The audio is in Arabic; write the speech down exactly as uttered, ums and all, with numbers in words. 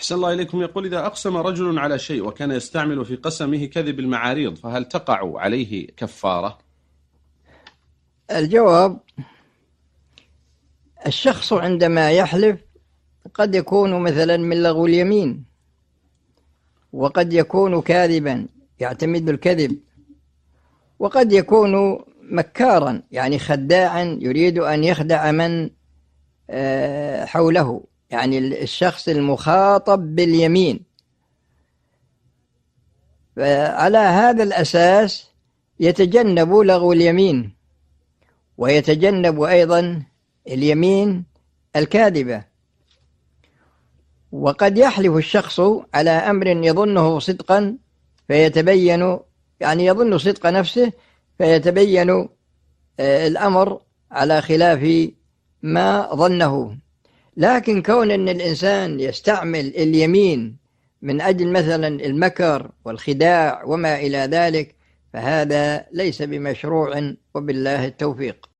أحسن الله إليكم. يقول: إذا أقسم رجل على شيء وكان يستعمل في قسمه كذب المعاريض فهل تقع عليه كفارة؟ الجواب: الشخص عندما يحلف قد يكون مثلا من لغو اليمين، وقد يكون كاذبا يعتمد الكذب، وقد يكون مكارا يعني خداعا يريد أن يخدع من حوله، يعني الشخص المخاطب باليمين. فعلى هذا الأساس يتجنب لغو اليمين، ويتجنب أيضا اليمين الكاذبة. وقد يحلف الشخص على أمر يظنه صدقا فيتبين، يعني يظن صدق نفسه فيتبين الأمر على خلاف ما ظنه. لكن كون أن الإنسان يستعمل اليمين من أجل مثلا المكر والخداع وما إلى ذلك فهذا ليس بمشروع، وبالله التوفيق.